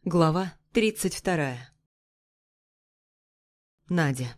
Глава 32. Надя.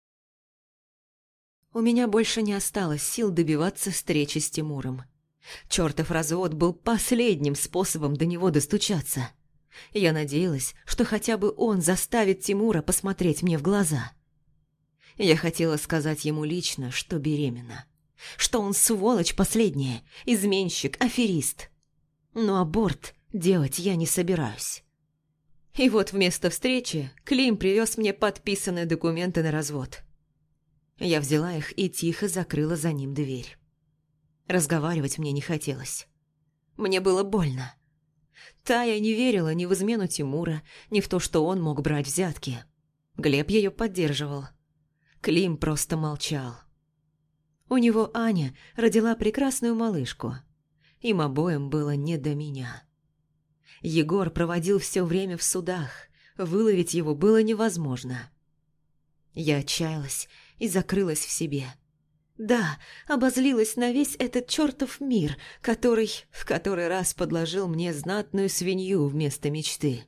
У меня больше не осталось сил добиваться встречи с Тимуром. Чёртов развод был последним способом до него достучаться. Я надеялась, что хотя бы он заставит Тимура посмотреть мне в глаза. Я хотела сказать ему лично, что беременна. Что он сволочь последняя, изменщик, аферист. Но аборт делать я не собираюсь. И вот вместо встречи Клим привез мне подписанные документы на развод. Я взяла их и тихо закрыла за ним дверь. Разговаривать мне не хотелось. Мне было больно. Тая не верила ни в измену Тимура, ни в то, что он мог брать взятки. Глеб ее поддерживал. Клим просто молчал. У него Аня родила прекрасную малышку. Им обоим было не до меня. Егор проводил все время в судах, выловить его было невозможно. Я отчаялась и закрылась в себе. Да, обозлилась на весь этот чертов мир, который в который раз подложил мне знатную свинью вместо мечты.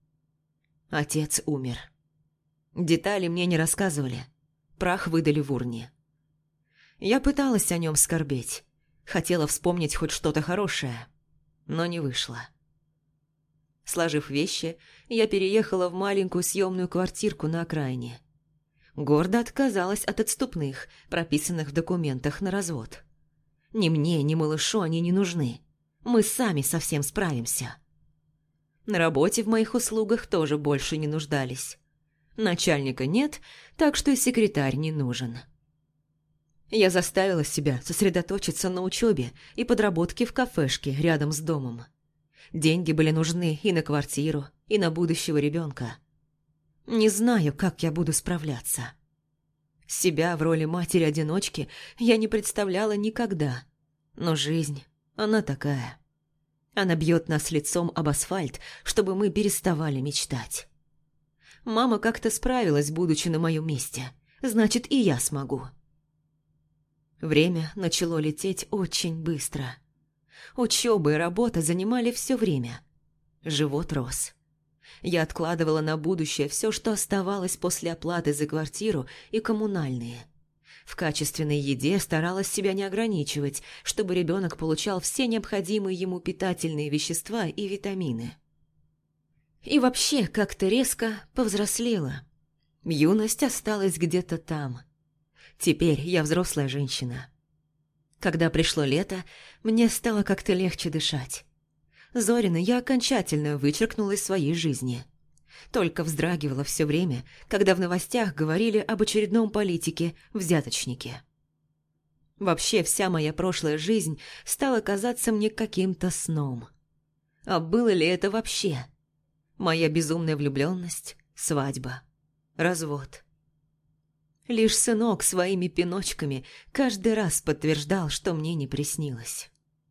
Отец умер. Детали мне не рассказывали, прах выдали в урне. Я пыталась о нем скорбеть, хотела вспомнить хоть что-то хорошее, но не вышло. Сложив вещи, я переехала в маленькую съемную квартирку на окраине. Гордо отказалась от отступных, прописанных в документах на развод. Ни мне, ни малышу они не нужны. Мы сами со всем справимся. На работе в моих услугах тоже больше не нуждались. Начальника нет, так что и секретарь не нужен. Я заставила себя сосредоточиться на учебе и подработке в кафешке рядом с домом. Деньги были нужны и на квартиру, и на будущего ребенка. Не знаю, как я буду справляться. Себя в роли матери-одиночки я не представляла никогда. Но жизнь, она такая. Она бьет нас лицом об асфальт, чтобы мы переставали мечтать. Мама как-то справилась, будучи на моем месте. Значит, и я смогу. Время начало лететь очень быстро. Учеба и работа занимали все время. Живот рос. Я откладывала на будущее все, что оставалось после оплаты за квартиру и коммунальные. В качественной еде старалась себя не ограничивать, чтобы ребенок получал все необходимые ему питательные вещества и витамины. И вообще как-то резко повзрослела. Юность осталась где-то там. Теперь я взрослая женщина. Когда пришло лето, мне стало как-то легче дышать. Зорина я окончательно вычеркнула из своей жизни. Только вздрагивала все время, когда в новостях говорили об очередном политике-взяточнике. Вообще вся моя прошлая жизнь стала казаться мне каким-то сном. А было ли это вообще? Моя безумная влюбленность, свадьба, развод. Лишь сынок своими пиночками каждый раз подтверждал, что мне не приснилось.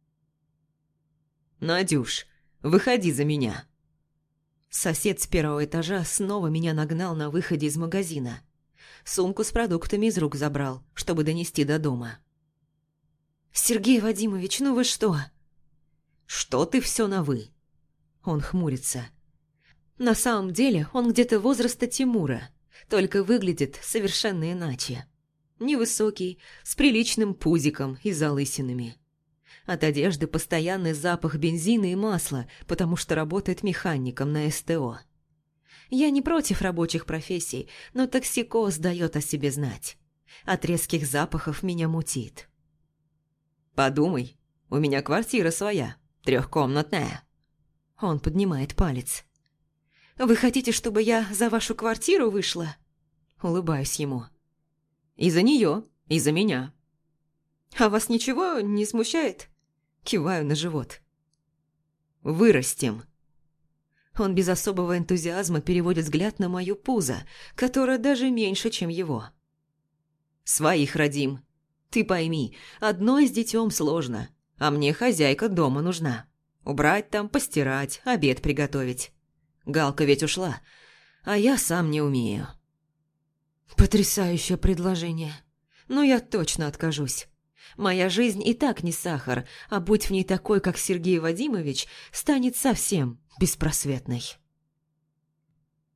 «Надюш, выходи за меня!» Сосед с первого этажа снова меня нагнал на выходе из магазина. Сумку с продуктами из рук забрал, чтобы донести до дома. «Сергей Вадимович, ну вы что?» «Что ты все на «вы»?» Он хмурится. На самом деле он где-то возраста Тимура, только выглядит совершенно иначе. Невысокий, с приличным пузиком и залысинами. От одежды постоянный запах бензина и масла, потому что работает механиком на СТО. Я не против рабочих профессий, но токсикоз дает о себе знать. От резких запахов меня мутит. «Подумай, у меня квартира своя, 3-комнатная». Он поднимает палец. «Вы хотите, чтобы я за вашу квартиру вышла?» Улыбаюсь ему. «И за нее, и за меня». «А вас ничего не смущает?» Киваю на живот. «Вырастем». Он без особого энтузиазма переводит взгляд на мою пузо, которая даже меньше, чем его. «Своих родим. Ты пойми, одной с детем сложно, а мне хозяйка дома нужна. Убрать там, постирать, обед приготовить. Галка ведь ушла, а я сам не умею». Потрясающее предложение. Но я точно откажусь. Моя жизнь и так не сахар, а будь в ней такой, как Сергей Вадимович, станет совсем беспросветной.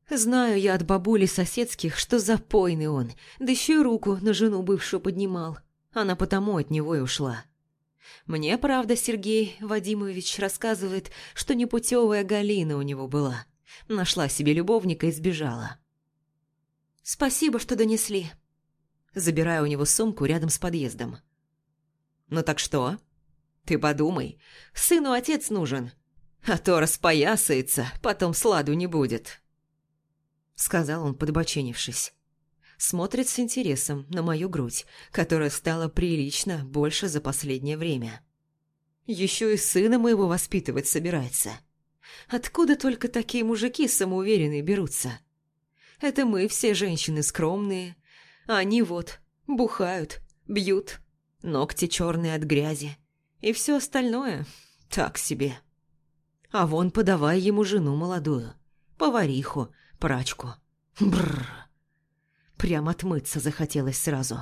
Знаю я от бабули соседских, что запойный он, да еще и руку на жену бывшую поднимал. Она потому от него и ушла. Мне, правда, Сергей Вадимович рассказывает, что непутевая Галина у него была. Нашла себе любовника и сбежала. «Спасибо, что донесли». Забираю у него сумку рядом с подъездом. «Ну так что? Ты подумай, сыну отец нужен, а то распоясается, потом сладу не будет», — сказал он, подбоченившись. Смотрит с интересом на мою грудь, которая стала прилично больше за последнее время. Еще и сына моего воспитывать собирается. Откуда только такие мужики самоуверенные берутся? Это мы все женщины скромные, а они вот бухают, бьют, ногти черные от грязи и все остальное так себе. А вон подавай ему жену молодую, повариху, прачку. Бррр. Прям отмыться захотелось сразу.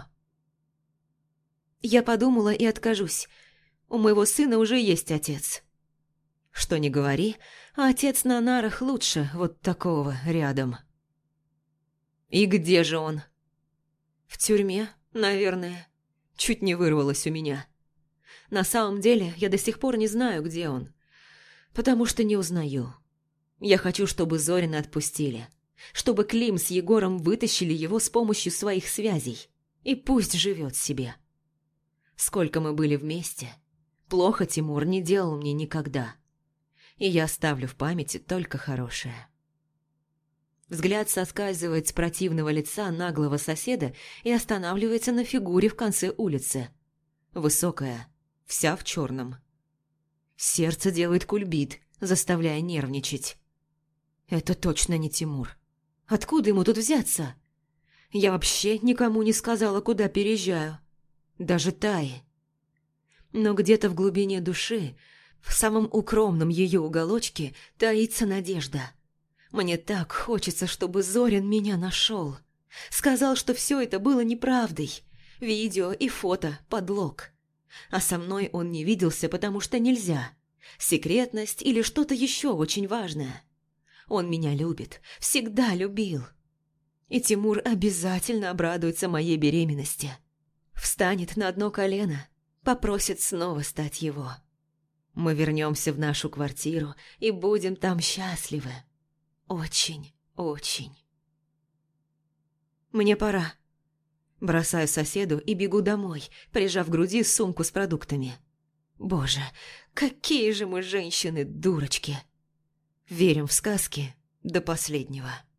Я подумала и откажусь. У моего сына уже есть отец. Что ни говори, а отец на нарах лучше вот такого рядом. И где же он? В тюрьме, наверное. Чуть не вырвалось у меня. На самом деле, я до сих пор не знаю, где он. Потому что не узнаю. Я хочу, чтобы Зорина отпустили. Чтобы Клим с Егором вытащили его с помощью своих связей. И пусть живет себе. Сколько мы были вместе. Плохо Тимур не делал мне никогда. И я оставлю в памяти только хорошее. Взгляд соскальзывает с противного лица наглого соседа и останавливается на фигуре в конце улицы. Высокая, вся в черном. Сердце делает кульбит, заставляя нервничать. Это точно не Тимур. Откуда ему тут взяться? Я вообще никому не сказала, куда переезжаю. Даже Тае. Но где-то в глубине души, в самом укромном ее уголочке, таится надежда. Мне так хочется, чтобы Зорин меня нашел. Сказал, что все это было неправдой. Видео и фото – подлог. А со мной он не виделся, потому что нельзя. Секретность или что-то еще очень важное. Он меня любит, всегда любил. И Тимур обязательно обрадуется моей беременности. Встанет на одно колено, попросит снова стать его. Мы вернемся в нашу квартиру и будем там счастливы. Очень, очень. Мне пора. Бросаю соседу и бегу домой, прижав к груди сумку с продуктами. Боже, какие же мы женщины, дурочки! Верим в сказки до последнего.